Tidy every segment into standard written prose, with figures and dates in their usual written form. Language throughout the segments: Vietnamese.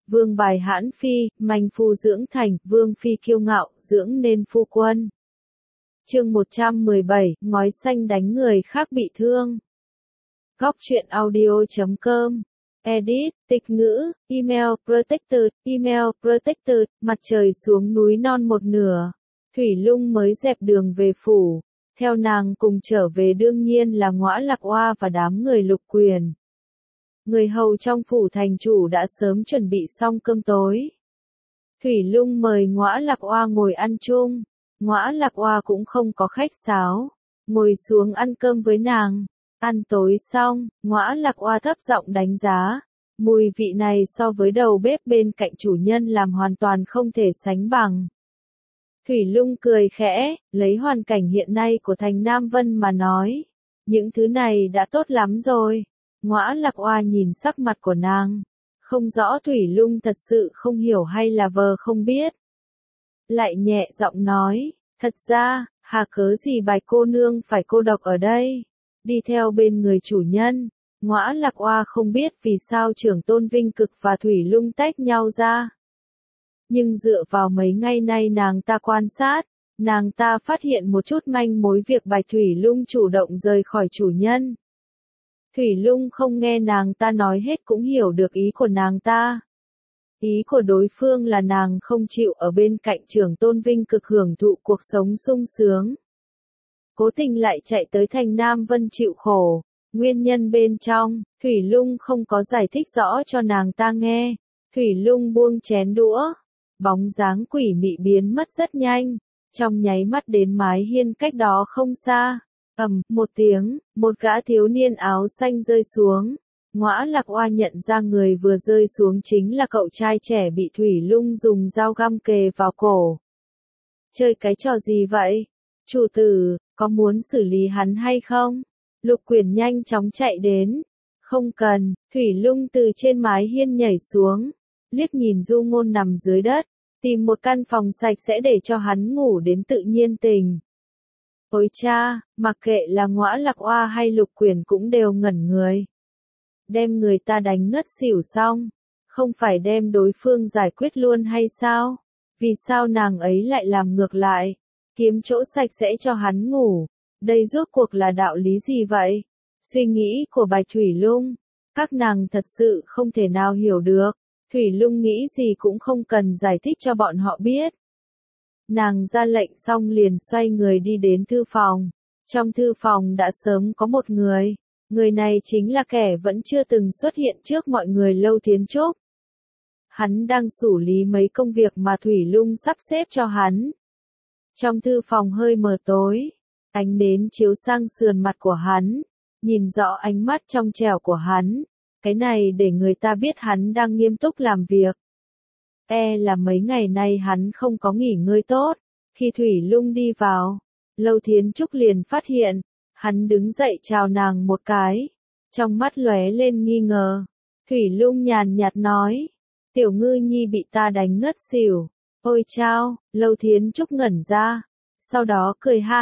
Vương bài hãn phi, manh phu dưỡng thành, vương phi kiêu ngạo, dưỡng nên phu quân. Chương 117, ngói xanh đánh người khác bị thương. Góc truyện audio.com. Edit, tịch ngữ, email protected, mặt trời xuống núi non một nửa. Thủy Lung mới dẹp đường về phủ. Theo nàng cùng trở về đương nhiên là Ngõa Lạc Oa và đám người Lục Quyền. Người hầu trong phủ thành chủ đã sớm chuẩn bị xong cơm tối. Thủy Lung mời Ngõa Lạc Oa ngồi ăn chung. Ngõa Lạc Oa cũng không có khách sáo, ngồi xuống ăn cơm với nàng. Ăn tối xong, Ngõa Lạc Oa thấp giọng đánh giá, mùi vị này so với đầu bếp bên cạnh chủ nhân làm hoàn toàn không thể sánh bằng. Thủy Lung cười khẽ, lấy hoàn cảnh hiện nay của thành Nam Vân mà nói, những thứ này đã tốt lắm rồi. Ngõa Lạc Oa nhìn sắc mặt của nàng, không rõ Thủy Lung thật sự không hiểu hay là vờ không biết. Lại nhẹ giọng nói, thật ra, hà cớ gì Bạch cô nương phải cô độc ở đây, đi theo bên người chủ nhân. Ngõa Lạc Oa không biết vì sao trưởng tôn Vinh Cực và Thủy Lung tách nhau ra. Nhưng dựa vào mấy ngày nay nàng ta quan sát, nàng ta phát hiện một chút manh mối việc Bạch Thủy Lung chủ động rời khỏi chủ nhân. Thủy Lung không nghe nàng ta nói hết cũng hiểu được ý của nàng ta. Ý của đối phương là nàng không chịu ở bên cạnh trưởng tôn Vinh Cực hưởng thụ cuộc sống sung sướng. Cố tình lại chạy tới thành Nam Vân chịu khổ. Nguyên nhân bên trong, Thủy Lung không có giải thích rõ cho nàng ta nghe. Thủy Lung buông chén đũa. Bóng dáng quỷ mị biến mất rất nhanh. Trong nháy mắt đến mái hiên cách đó không xa. Ầm, một tiếng, một gã thiếu niên áo xanh rơi xuống. Ngõa Lạc Oa nhận ra người vừa rơi xuống chính là cậu trai trẻ bị Thủy Lung dùng dao găm kề vào cổ. Chơi cái trò gì vậy? Chủ tử, có muốn xử lý hắn hay không? Lục Quyền nhanh chóng chạy đến. Không cần, Thủy Lung từ trên mái hiên nhảy xuống. Liếc nhìn Du Ngôn nằm dưới đất. Tìm một căn phòng sạch sẽ để cho hắn ngủ đến tự nhiên tình. Ôi cha, mặc kệ là Ngõa Lạc Oa hay Lục Quyền cũng đều ngẩn người. Đem người ta đánh ngất xỉu xong, không phải đem đối phương giải quyết luôn hay sao? Vì sao nàng ấy lại làm ngược lại, kiếm chỗ sạch sẽ cho hắn ngủ? Đây rốt cuộc là đạo lý gì vậy? Suy nghĩ của Bạch Thủy Lung, các nàng thật sự không thể nào hiểu được. Thủy Lung nghĩ gì cũng không cần giải thích cho bọn họ biết. Nàng ra lệnh xong liền xoay người đi đến thư phòng. Trong thư phòng đã sớm có một người. Người này chính là kẻ vẫn chưa từng xuất hiện trước mọi người Lâu Thiến Trúc. Hắn đang xử lý mấy công việc mà Thủy Lung sắp xếp cho hắn. Trong thư phòng hơi mờ tối, ánh nến chiếu sang sườn mặt của hắn, nhìn rõ ánh mắt trong trẻo của hắn. Cái này để người ta biết hắn đang nghiêm túc làm việc. Là mấy ngày nay hắn không có nghỉ ngơi tốt. Khi Thủy Lung đi vào, Lâu Thiến Trúc liền phát hiện. Hắn đứng dậy chào nàng một cái, trong mắt lóe lên nghi ngờ. Thủy Lung nhàn nhạt nói, tiểu ngư nhi bị ta đánh ngất xỉu. Ôi chao, Lâu Thiến Trúc ngẩn ra, sau đó cười ha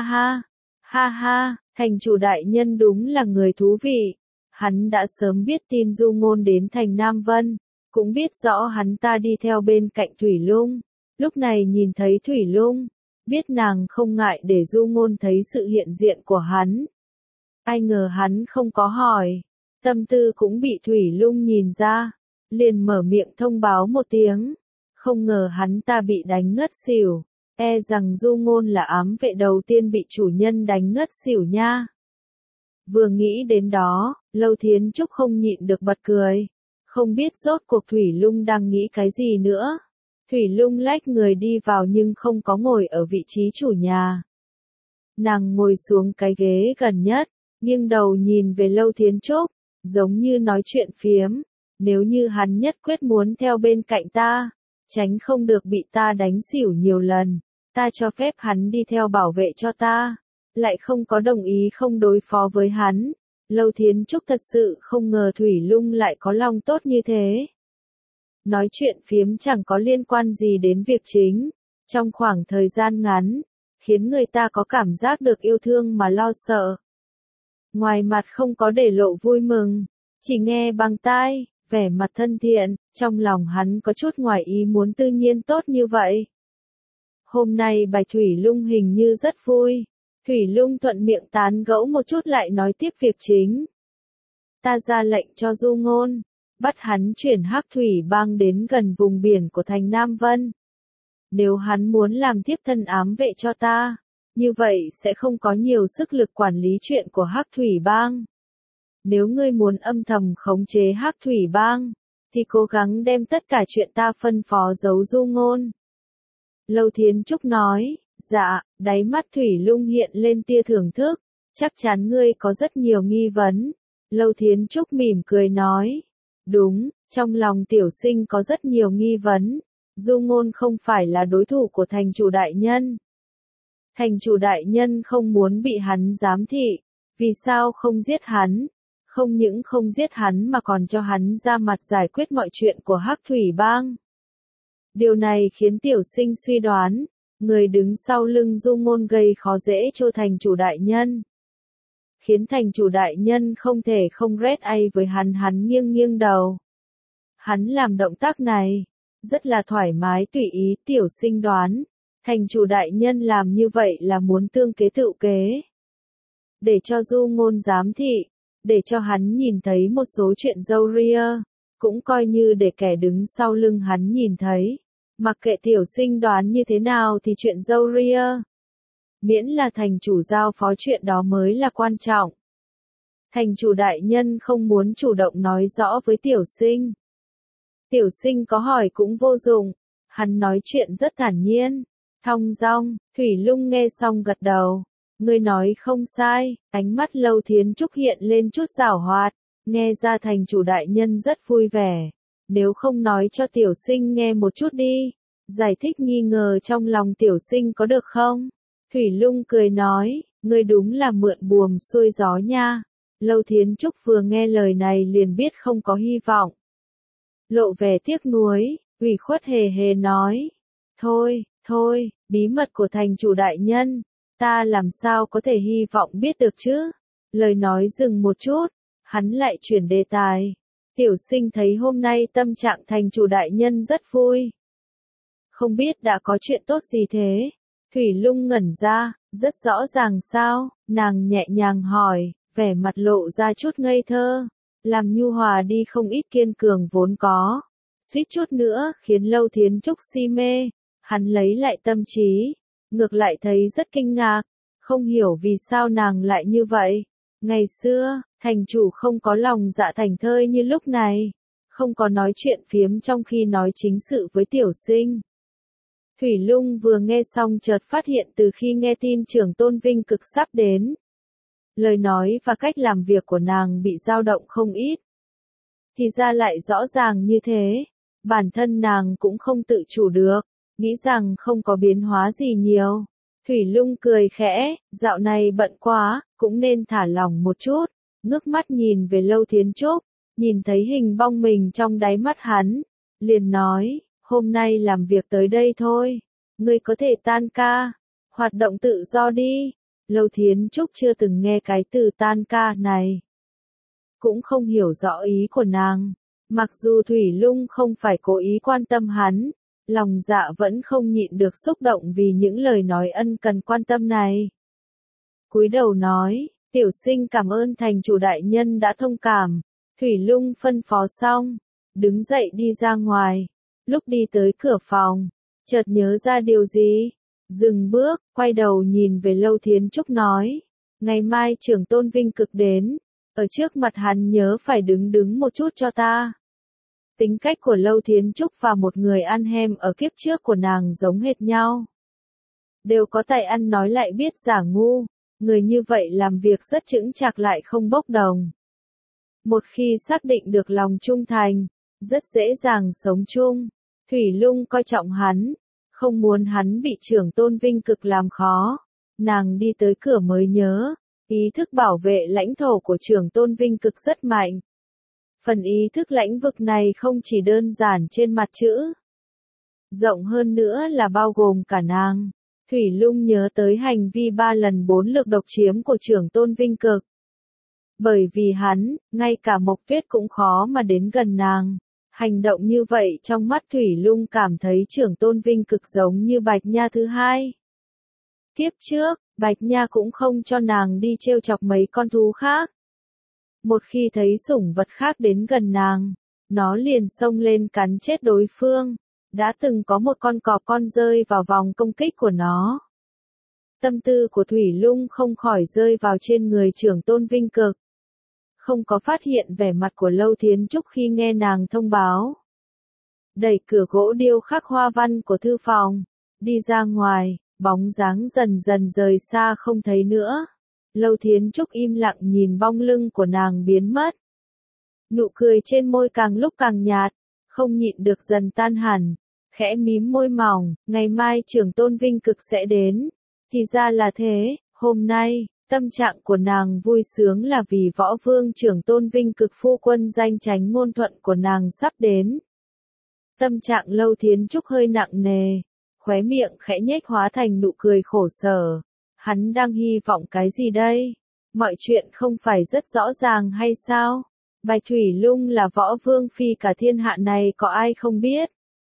ha, thành chủ đại nhân đúng là người thú vị. Hắn đã sớm biết tin Du Ngôn đến thành Nam Vân, cũng biết rõ hắn ta đi theo bên cạnh Thủy Lung. Lúc này nhìn thấy Thủy Lung, biết nàng không ngại để Du Ngôn thấy sự hiện diện của hắn. Ai ngờ hắn không có hỏi, tâm tư cũng bị Thủy Lung nhìn ra, liền mở miệng thông báo một tiếng. Không ngờ hắn ta bị đánh ngất xỉu, rằng Du Ngôn là ám vệ đầu tiên bị chủ nhân đánh ngất xỉu nha. Vừa nghĩ đến đó, Lâu Thiến Trúc không nhịn được bật cười, không biết rốt cuộc Thủy Lung đang nghĩ cái gì nữa. Thủy Lung lách người đi vào nhưng không có ngồi ở vị trí chủ nhà. Nàng ngồi xuống cái ghế gần nhất, nghiêng đầu nhìn về Lâu Thiến Trúc, giống như nói chuyện phiếm. Nếu như hắn nhất quyết muốn theo bên cạnh ta, tránh không được bị ta đánh xỉu nhiều lần, ta cho phép hắn đi theo bảo vệ cho ta, lại không có đồng ý không đối phó với hắn. Lâu Thiến Trúc thật sự không ngờ Thủy Lung lại có lòng tốt như thế. Nói chuyện phiếm chẳng có liên quan gì đến việc chính, trong khoảng thời gian ngắn, khiến người ta có cảm giác được yêu thương mà lo sợ. Ngoài mặt không có để lộ vui mừng, chỉ nghe bằng tai, vẻ mặt thân thiện, trong lòng hắn có chút ngoài ý muốn tự nhiên tốt như vậy. Hôm nay Bạch Thủy Lung hình như rất vui. Thủy Lung thuận miệng tán gẫu một chút lại nói tiếp việc chính. Ta ra lệnh cho Du Ngôn, bắt hắn chuyển Hắc Thủy Bang đến gần vùng biển của thành Nam Vân. Nếu hắn muốn làm tiếp thân ám vệ cho ta, như vậy sẽ không có nhiều sức lực quản lý chuyện của Hắc Thủy Bang. Nếu ngươi muốn âm thầm khống chế Hắc Thủy Bang, thì cố gắng đem tất cả chuyện ta phân phó giấu Du Ngôn. Lâu Thiến Trúc nói, dạ, đáy mắt Thủy Lung hiện lên tia thưởng thức, chắc chắn ngươi có rất nhiều nghi vấn. Lâu Thiến Trúc mỉm cười nói, đúng, trong lòng tiểu sinh có rất nhiều nghi vấn. Du Ngôn không phải là đối thủ của thành chủ đại nhân. Thành chủ đại nhân không muốn bị hắn giám thị, vì sao không giết hắn? Không những không giết hắn mà còn cho hắn ra mặt giải quyết mọi chuyện của Hắc Thủy Bang. Điều này khiến tiểu sinh suy đoán, người đứng sau lưng Du Ngôn gây khó dễ cho thành chủ đại nhân. Khiến thành chủ đại nhân không thể không rét ai với hắn nghiêng nghiêng đầu. Hắn làm động tác này, rất là thoải mái tùy ý tiểu sinh đoán, thành chủ đại nhân làm như vậy là muốn tương kế tự kế. Để cho Du Ngôn giám thị, để cho hắn nhìn thấy một số chuyện râu ria, cũng coi như để kẻ đứng sau lưng hắn nhìn thấy. Mặc kệ tiểu sinh đoán như thế nào thì chuyện râu ria. Miễn là thành chủ giao phó chuyện đó mới là quan trọng. Thành chủ đại nhân không muốn chủ động nói rõ với tiểu sinh. Tiểu sinh có hỏi cũng vô dụng, hắn nói chuyện rất thản nhiên, thong dong. Thủy Lung nghe xong gật đầu. Ngươi nói không sai, ánh mắt Lâu Thiến Trúc hiện lên chút giảo hoạt, nghe ra thành chủ đại nhân rất vui vẻ. Nếu không nói cho tiểu sinh nghe một chút đi, giải thích nghi ngờ trong lòng tiểu sinh có được không? Thủy Lung cười nói, ngươi đúng là mượn buồm xuôi gió nha. Lâu Thiến Trúc vừa nghe lời này liền biết không có hy vọng. Lộ vẻ tiếc nuối, ủy khuất hề hề nói. Thôi, bí mật của thành chủ đại nhân, ta làm sao có thể hy vọng biết được chứ? Lời nói dừng một chút, hắn lại chuyển đề tài. Tiểu sinh thấy hôm nay tâm trạng thành chủ đại nhân rất vui. Không biết đã có chuyện tốt gì thế? Thủy Lung ngẩn ra, rất rõ ràng sao? Nàng nhẹ nhàng hỏi, vẻ mặt lộ ra chút ngây thơ, làm nhu hòa đi không ít kiên cường vốn có. Suýt chút nữa khiến Lâu Thiến Trúc si mê, hắn lấy lại tâm trí, ngược lại thấy rất kinh ngạc, không hiểu vì sao nàng lại như vậy. Ngày xưa, thành chủ không có lòng dạ thành thơi như lúc này, không có nói chuyện phiếm trong khi nói chính sự với tiểu sinh. Thủy Lung vừa nghe xong chợt phát hiện từ khi nghe tin trưởng tôn Vinh Cực sắp đến, lời nói và cách làm việc của nàng bị dao động không ít. Thì ra lại rõ ràng như thế, bản thân nàng cũng không tự chủ được, nghĩ rằng không có biến hóa gì nhiều. Thủy Lung cười khẽ, dạo này bận quá, cũng nên thả lỏng một chút, ngước mắt nhìn về Lâu Thiến Trúc, nhìn thấy hình bóng mình trong đáy mắt hắn, liền nói, hôm nay làm việc tới đây thôi, ngươi có thể tan ca, hoạt động tự do đi. Lâu Thiến Trúc chưa từng nghe cái từ tan ca này, cũng không hiểu rõ ý của nàng, mặc dù Thủy Lung không phải cố ý quan tâm hắn, lòng dạ vẫn không nhịn được xúc động vì những lời nói ân cần quan tâm này. Cúi đầu nói, tiểu sinh cảm ơn thành chủ đại nhân đã thông cảm. Thủy Lung phân phó xong, đứng dậy đi ra ngoài, lúc đi tới cửa phòng, chợt nhớ ra điều gì, dừng bước, quay đầu nhìn về Lâu Thiến Trúc nói, ngày mai trưởng tôn Vinh Cực đến, ở trước mặt hắn nhớ phải đứng một chút cho ta. Tính cách của Lâu Thiến Trúc và một người ăn hem ở kiếp trước của nàng giống hệt nhau. Đều có tài ăn nói lại biết giả ngu, người như vậy làm việc rất chững chạc lại không bốc đồng. Một khi xác định được lòng trung thành, rất dễ dàng sống chung. Thủy Lung coi trọng hắn, không muốn hắn bị trưởng tôn Vinh Cực làm khó. Nàng đi tới cửa mới nhớ, ý thức bảo vệ lãnh thổ của trưởng tôn Vinh Cực rất mạnh. Phần ý thức lãnh vực này không chỉ đơn giản trên mặt chữ, rộng hơn nữa là bao gồm cả nàng. Thủy Lung nhớ tới hành vi 3 lần 4 lượt độc chiếm của trưởng tôn Vinh Cực. Bởi vì hắn, ngay cả Mộc Tuyết cũng khó mà đến gần nàng. Hành động như vậy trong mắt Thủy Lung cảm thấy Trưởng Tôn Vinh cực giống như Bạch Nha thứ hai. Kiếp trước, Bạch Nha cũng không cho nàng đi trêu chọc mấy con thú khác. Một khi thấy sủng vật khác đến gần nàng, nó liền xông lên cắn chết đối phương. Đã từng có một con cọp con rơi vào vòng công kích của nó. Tâm tư của Thủy Lung không khỏi rơi vào trên người Trưởng Tôn Vinh Cực. Không có phát hiện vẻ mặt của Lâu Thiến Trúc khi nghe nàng thông báo. Đẩy cửa gỗ điêu khắc hoa văn của thư phòng, đi ra ngoài, bóng dáng dần dần rời xa không thấy nữa. Lâu Thiến Trúc im lặng nhìn bóng lưng của nàng biến mất. Nụ cười trên môi càng lúc càng nhạt, không nhịn được dần tan hẳn, khẽ mím môi mỏng, ngày mai Trưởng Tôn Vinh Cực sẽ đến. Thì ra là thế, hôm nay, tâm trạng của nàng vui sướng là vì Võ Vương Trưởng Tôn Vinh Cực phu quân danh chánh ngôn thuận của nàng sắp đến. Tâm trạng Lâu Thiến Trúc hơi nặng nề, khóe miệng khẽ nhếch hóa thành nụ cười khổ sở. Hắn đang hy vọng cái gì đây? Mọi chuyện không phải rất rõ ràng hay sao? Bạch Thủy Lung là Võ Vương phi cả thiên hạ này có ai không biết?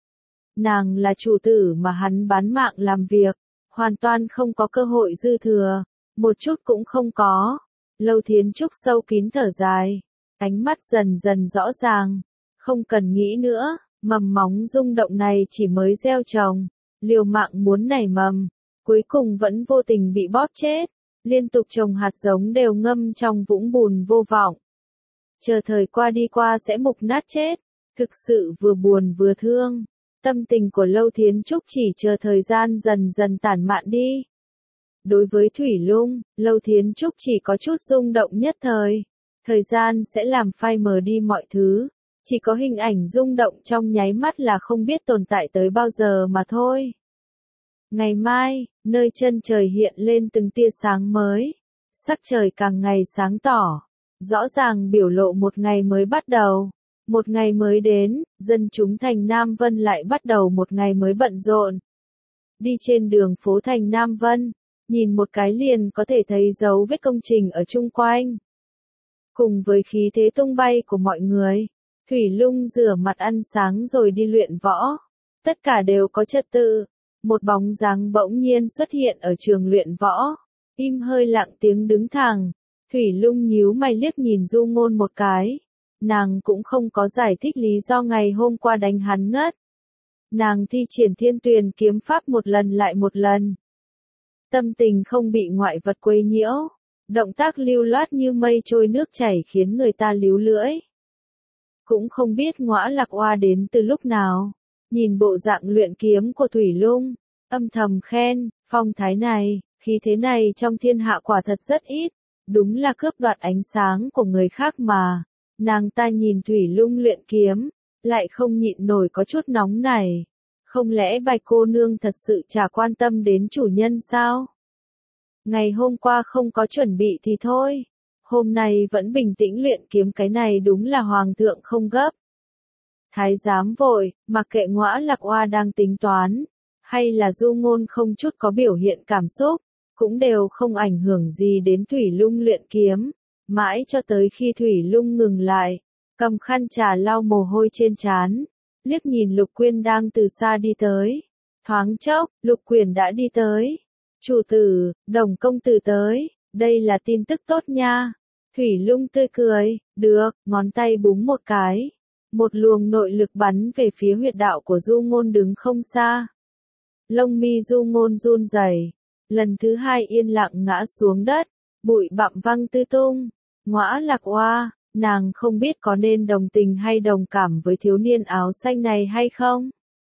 Nàng là chủ tử mà hắn bán mạng làm việc, hoàn toàn không có cơ hội dư thừa, một chút cũng không có. Lâu Thiến Trúc sâu kín thở dài, ánh mắt dần dần rõ ràng, không cần nghĩ nữa, mầm móng rung động này chỉ mới gieo trồng, liều mạng muốn nảy mầm, cuối cùng vẫn vô tình bị bóp chết, liên tục trồng hạt giống đều ngâm trong vũng bùn vô vọng. Chờ thời qua đi qua sẽ mục nát chết, thực sự vừa buồn vừa thương. Tâm tình của Lâu Thiến Trúc chỉ chờ thời gian dần dần tản mạn đi. Đối với Thủy Lung, Lâu Thiến Trúc chỉ có chút rung động nhất thời. Thời gian sẽ làm phai mờ đi mọi thứ. Chỉ có hình ảnh rung động trong nháy mắt là không biết tồn tại tới bao giờ mà thôi. Ngày mai, nơi chân trời hiện lên từng tia sáng mới. Sắc trời càng ngày sáng tỏ. Rõ ràng biểu lộ một ngày mới bắt đầu. Một ngày mới đến, dân chúng thành Nam Vân lại bắt đầu một ngày mới bận rộn. Đi trên đường phố thành Nam Vân, nhìn một cái liền có thể thấy dấu vết công trình ở chung quanh. Cùng với khí thế tung bay của mọi người, Thủy Lung rửa mặt ăn sáng rồi đi luyện võ. Tất cả đều có trật tự. Một bóng dáng bỗng nhiên xuất hiện ở trường luyện võ. Im hơi lặng tiếng đứng thẳng. Thủy Lung nhíu mày liếc nhìn Du Ngôn một cái. Nàng cũng không có giải thích lý do ngày hôm qua đánh hắn ngất. Nàng thi triển Thiên Tuyền kiếm pháp một lần lại một lần. Tâm tình không bị ngoại vật quấy nhiễu. Động tác lưu loát như mây trôi nước chảy khiến người ta líu lưỡi. Cũng không biết Ngõa Lạc Oa đến từ lúc nào. Nhìn bộ dạng luyện kiếm của Thủy Lung, âm thầm khen, phong thái này, khí thế này trong thiên hạ quả thật rất ít. Đúng là cướp đoạt ánh sáng của người khác mà. Nàng ta nhìn Thủy Lung luyện kiếm, lại không nhịn nổi có chút nóng này. Không lẽ Bạch cô nương thật sự chả quan tâm đến chủ nhân sao? Ngày hôm qua không có chuẩn bị thì thôi. Hôm nay vẫn bình tĩnh luyện kiếm, cái này đúng là hoàng thượng không gấp. Thái giám vội, mặc kệ Ngõa Lạc Oa đang tính toán, hay là Du Ngôn không chút có biểu hiện cảm xúc, cũng đều không ảnh hưởng gì đến Thủy Lung luyện kiếm. Mãi cho tới khi Thủy Lung ngừng lại, cầm khăn trà lau mồ hôi trên trán, liếc nhìn Lục Quyên đang từ xa đi tới. Thoáng chốc, Lục Quyển đã đi tới. Chủ tử, Đồng công tử tới, đây là tin tức tốt nha. Thủy Lung tươi cười, được, ngón tay búng một cái. Một luồng nội lực bắn về phía huyệt đạo của Du Ngôn đứng không xa. Lông mi Du Ngôn run rẩy, lần thứ hai yên lặng ngã xuống đất, bụi bặm văng tứ tung. Ngõa Lạc Oa, nàng không biết có nên đồng tình hay đồng cảm với thiếu niên áo xanh này hay không?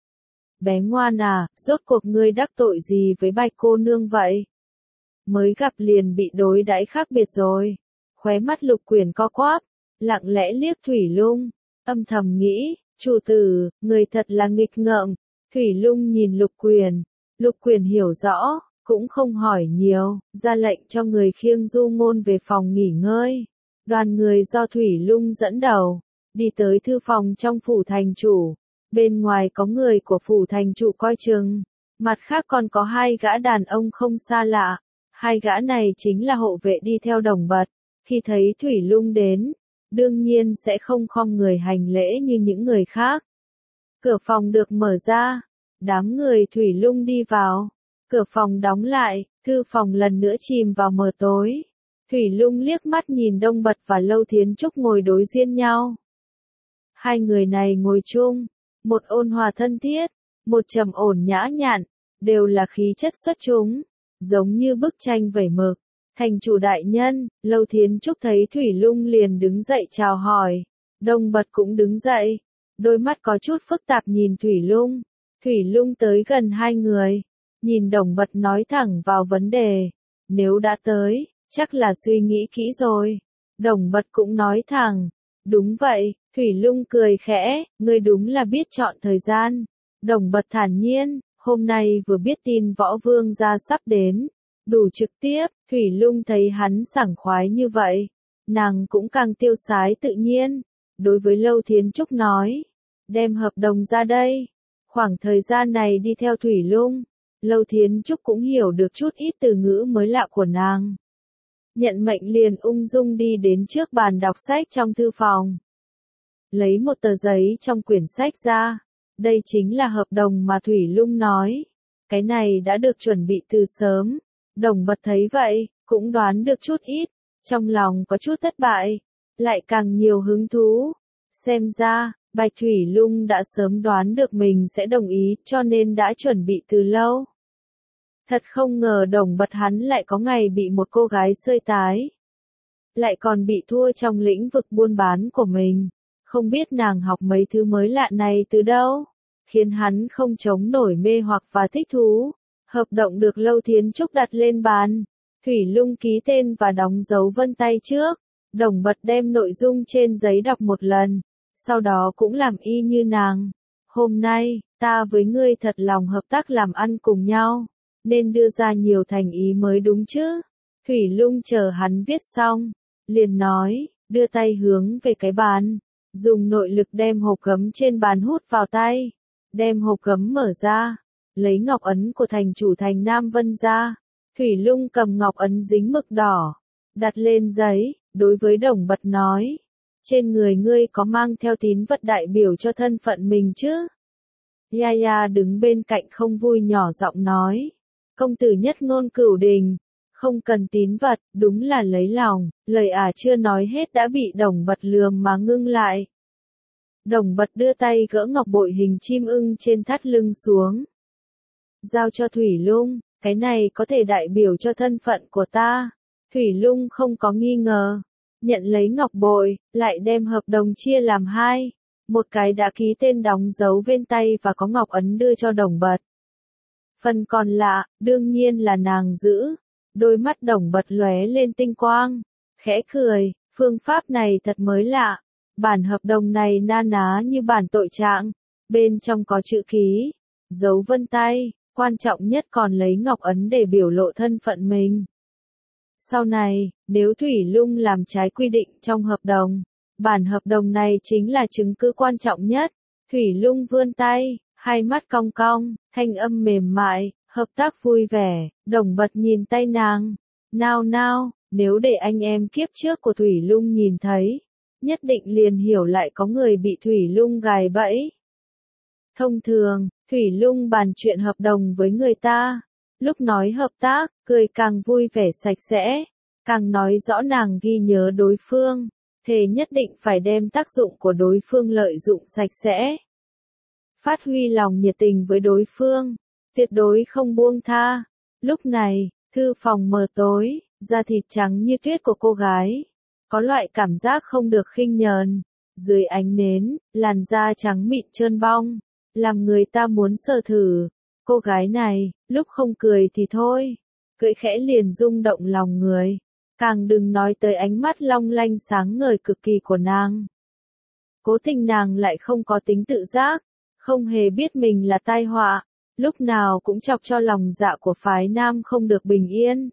Bé ngoan à, rốt cuộc ngươi đắc tội gì với Bạch cô nương vậy? Mới gặp liền bị đối đãi khác biệt rồi. Khóe mắt Lục Quyển co quắp, lặng lẽ liếc Thủy Lung, âm thầm nghĩ, chủ tử, người thật là nghịch ngợm. Thủy Lung nhìn Lục Quyển hiểu rõ, cũng không hỏi nhiều, ra lệnh cho người khiêng Du Ngôn về phòng nghỉ ngơi. Đoàn người do Thủy Lung dẫn đầu, đi tới thư phòng trong phủ thành chủ. Bên ngoài có người của phủ thành chủ coi chừng, mặt khác còn có hai gã đàn ông không xa lạ. Hai gã này chính là hộ vệ đi theo Đồng Bật. Khi thấy Thủy Lung đến, đương nhiên sẽ không khom người hành lễ như những người khác. Cửa phòng được mở ra, đám người Thủy Lung đi vào, cửa phòng đóng lại, thư phòng lần nữa chìm vào mờ tối. Thủy Lung liếc mắt nhìn Đông Bật và Lâu Thiến Trúc ngồi đối diện nhau. Hai người này ngồi chung, một ôn hòa thân thiết, một trầm ổn nhã nhặn, đều là khí chất xuất chúng, giống như bức tranh vẩy mực. Thành chủ đại nhân, Lâu Thiến Trúc thấy Thủy Lung liền đứng dậy chào hỏi. Đông Bật cũng đứng dậy, đôi mắt có chút phức tạp nhìn Thủy Lung. Thủy Lung tới gần hai người, nhìn Đồng Bật nói thẳng vào vấn đề. Nếu đã tới, chắc là suy nghĩ kỹ rồi. Đồng Bật cũng nói thẳng. Đúng vậy, Thủy Lung cười khẽ, ngươi đúng là biết chọn thời gian. Đồng Bật thản nhiên, hôm nay vừa biết tin Võ Vương gia sắp đến. Đủ trực tiếp, Thủy Lung thấy hắn sảng khoái như vậy. Nàng cũng càng tiêu sái tự nhiên. Đối với Lâu Thiến Trúc nói, đem hợp đồng ra đây. Khoảng thời gian này đi theo Thủy Lung, Lâu Thiến Trúc cũng hiểu được chút ít từ ngữ mới lạ của nàng. Nhận mệnh liền ung dung đi đến trước bàn đọc sách trong thư phòng. Lấy một tờ giấy trong quyển sách ra. Đây chính là hợp đồng mà Thủy Lung nói. Cái này đã được chuẩn bị từ sớm. Đồng Bật thấy vậy, cũng đoán được chút ít. Trong lòng có chút thất bại. Lại càng nhiều hứng thú. Xem ra, Bạch Thủy Lung đã sớm đoán được mình sẽ đồng ý cho nên đã chuẩn bị từ lâu. Thật không ngờ Đồng Bật hắn lại có ngày bị một cô gái xơi tái. Lại còn bị thua trong lĩnh vực buôn bán của mình. Không biết nàng học mấy thứ mới lạ này từ đâu. Khiến hắn không chống nổi mê hoặc và thích thú. Hợp đồng được Lâu Thiến Trúc đặt lên bàn. Thủy Lung ký tên và đóng dấu vân tay trước. Đồng Bật đem nội dung trên giấy đọc một lần. Sau đó cũng làm y như nàng. Hôm nay, ta với ngươi thật lòng hợp tác làm ăn cùng nhau. Nên đưa ra nhiều thành ý mới đúng chứ. Thủy Lung chờ hắn viết xong. Liền nói, đưa tay hướng về cái bàn. Dùng nội lực đem hộp gấm trên bàn hút vào tay. Đem hộp gấm mở ra. Lấy ngọc ấn của thành chủ thành Nam Vân ra. Thủy Lung cầm ngọc ấn dính mực đỏ. Đặt lên giấy, đối với Đồng Bật nói. Trên người ngươi có mang theo tín vật đại biểu cho thân phận mình chứ? Yaya đứng bên cạnh không vui nhỏ giọng nói. Công tử nhất ngôn cửu đình. Không cần tín vật, đúng là lấy lòng. Lời chưa nói hết đã bị Đồng Bật lườm mà ngưng lại. Đồng Bật đưa tay gỡ ngọc bội hình chim ưng trên thắt lưng xuống. Giao cho Thủy Lung, cái này có thể đại biểu cho thân phận của ta. Thủy Lung không có nghi ngờ. Nhận lấy ngọc bội, lại đem hợp đồng chia làm hai. Một cái đã ký tên đóng dấu bên tay và có ngọc ấn đưa cho Đồng Bật. Phần còn lạ, đương nhiên là nàng giữ. Đôi mắt Đồng Bật lóe lên tinh quang. Khẽ cười, phương pháp này thật mới lạ. Bản hợp đồng này na ná như bản tội trạng. Bên trong có chữ ký, dấu vân tay, quan trọng nhất còn lấy ngọc ấn để biểu lộ thân phận mình. Sau này, nếu Thủy Lung làm trái quy định trong hợp đồng, bản hợp đồng này chính là chứng cứ quan trọng nhất. Thủy Lung vươn tay, hai mắt cong cong, thanh âm mềm mại, hợp tác vui vẻ. Đồng Bật nhìn tay nàng. Nào, nếu để anh em kiếp trước của Thủy Lung nhìn thấy, nhất định liền hiểu lại có người bị Thủy Lung gài bẫy. Thông thường, Thủy Lung bàn chuyện hợp đồng với người ta. Lúc nói hợp tác, cười càng vui vẻ sạch sẽ, càng nói rõ nàng ghi nhớ đối phương, thề nhất định phải đem tác dụng của đối phương lợi dụng sạch sẽ. Phát huy lòng nhiệt tình với đối phương, tuyệt đối không buông tha. Lúc này, thư phòng mờ tối, da thịt trắng như tuyết của cô gái. Có loại cảm giác không được khinh nhờn. Dưới ánh nến, làn da trắng mịn trơn bong, làm người ta muốn sờ thử. Cô gái này, lúc không cười thì thôi, cười khẽ liền rung động lòng người. Càng đừng nói tới ánh mắt long lanh sáng ngời cực kỳ của nàng. Cố tình nàng lại không có tính tự giác, không hề biết mình là tai họa, lúc nào cũng chọc cho lòng dạ của phái nam không được bình yên.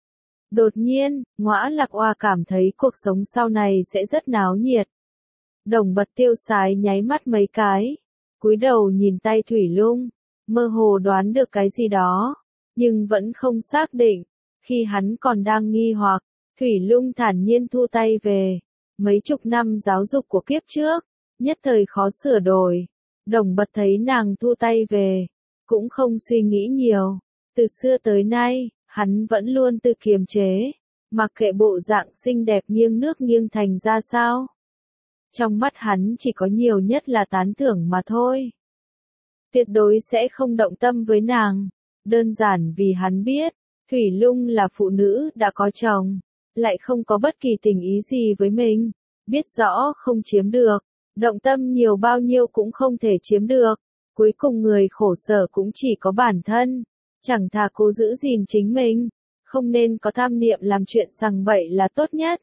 Đột nhiên, Ngõa Lạc Oa cảm thấy cuộc sống sau này sẽ rất náo nhiệt. Đồng Bật tiêu sái nháy mắt mấy cái, cúi đầu nhìn tay Thủy Lung, mơ hồ đoán được cái gì đó, nhưng vẫn không xác định. Khi hắn còn đang nghi hoặc, Thủy Lung thản nhiên thu tay về. Mấy chục năm giáo dục của kiếp trước, nhất thời khó sửa đổi. Đồng Bật thấy nàng thu tay về, cũng không suy nghĩ nhiều. Từ xưa tới nay, hắn vẫn luôn tự kiềm chế, mặc kệ bộ dạng xinh đẹp nghiêng nước nghiêng thành ra sao. Trong mắt hắn chỉ có nhiều nhất là tán thưởng mà thôi. Tuyệt đối sẽ không động tâm với nàng, đơn giản vì hắn biết, Thủy Lung là phụ nữ đã có chồng, lại không có bất kỳ tình ý gì với mình, biết rõ không chiếm được, động tâm nhiều bao nhiêu cũng không thể chiếm được, cuối cùng người khổ sở cũng chỉ có bản thân, chẳng thà cố giữ gìn chính mình, không nên có tham niệm làm chuyện sằng bậy là tốt nhất.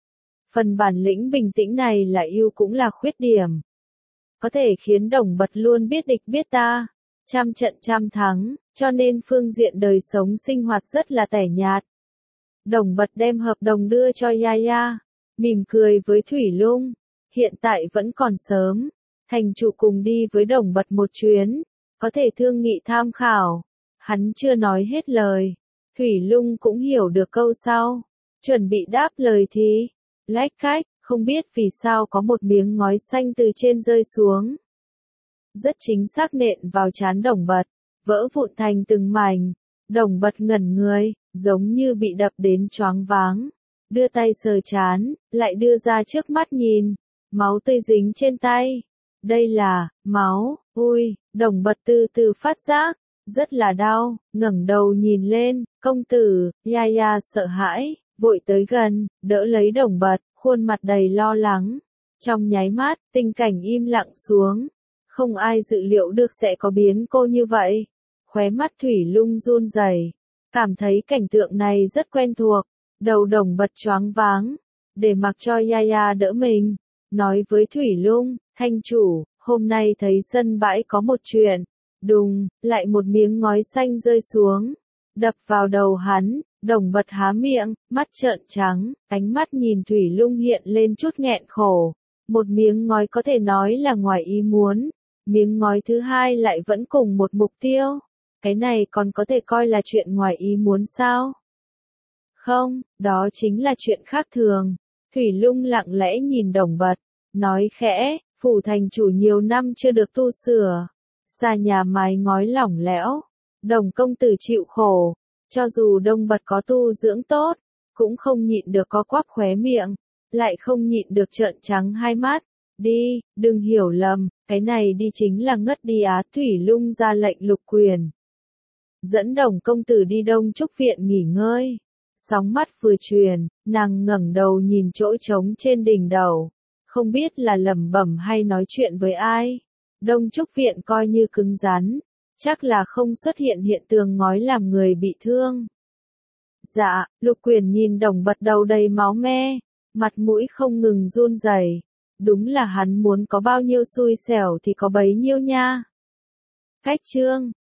Phần bản lĩnh bình tĩnh này là ưu cũng là khuyết điểm. Có thể khiến Đồng Bật luôn biết địch biết ta, trăm trận trăm thắng, cho nên phương diện đời sống sinh hoạt rất là tẻ nhạt. Đồng Bật đem hợp đồng đưa cho Yaya, mỉm cười với Thủy Lung, hiện tại vẫn còn sớm, thành chủ cùng đi với Đồng Bật một chuyến, có thể thương nghị tham khảo. Hắn chưa nói hết lời, Thủy Lung cũng hiểu được câu sau, chuẩn bị đáp lời thì, lách cách, không biết vì sao có một miếng ngói xanh từ trên rơi xuống. Rất chính xác nện vào trán Đồng Bật, vỡ vụn thành từng mảnh. Đồng Bật ngẩn người, giống như bị đập đến choáng váng. Đưa tay sờ trán, lại đưa ra trước mắt nhìn. Máu tươi dính trên tay. Đây là, máu, ui, Đồng Bật từ từ phát giác. Rất là đau, ngẩng đầu nhìn lên, công tử, Yaya sợ hãi, vội tới gần, đỡ lấy Đồng Bật, khuôn mặt đầy lo lắng. Trong nháy mắt, tình cảnh im lặng xuống. Không ai dự liệu được sẽ có biến cô như vậy. Khóe mắt Thủy Lung run rẩy, cảm thấy cảnh tượng này rất quen thuộc. Đầu Đồng Bật choáng váng, để mặc cho Yaya đỡ mình. Nói với Thủy Lung, thanh chủ, hôm nay thấy sân bãi có một chuyện. Đùng, lại một miếng ngói xanh rơi xuống, đập vào đầu hắn. Đồng Bật há miệng, mắt trợn trắng, ánh mắt nhìn Thủy Lung hiện lên chút nghẹn khổ. Một miếng ngói có thể nói là ngoài ý muốn, miếng ngói thứ hai lại vẫn cùng một mục tiêu. Cái này còn có thể coi là chuyện ngoài ý muốn sao? Không, đó chính là chuyện khác thường. Thủy Lung lặng lẽ nhìn Đồng Bật, nói khẽ, phủ thành chủ nhiều năm chưa được tu sửa, xà nhà mái ngói lỏng lẽo, Đồng công tử chịu khổ. Cho dù Đồng Bật có tu dưỡng tốt, cũng không nhịn được có quắp khóe miệng, lại không nhịn được trợn trắng hai mắt. Đi, đừng hiểu lầm, cái này đi chính là ngất đi á. Thủy Lung ra lệnh lục quyền, dẫn Đồng công tử đi Đông Trúc viện nghỉ ngơi. Sóng mắt vừa truyền, nàng ngẩng đầu nhìn chỗ trống trên đỉnh đầu, không biết là lẩm bẩm hay nói chuyện với ai. Đông Trúc viện coi như cứng rắn, chắc là không xuất hiện hiện tượng ngói làm người bị thương. Dạ, lục quyền nhìn Đồng Bật đầu đầy máu me, mặt mũi không ngừng run rẩy. Đúng là hắn muốn có bao nhiêu xui xẻo thì có bấy nhiêu nha. Khách chương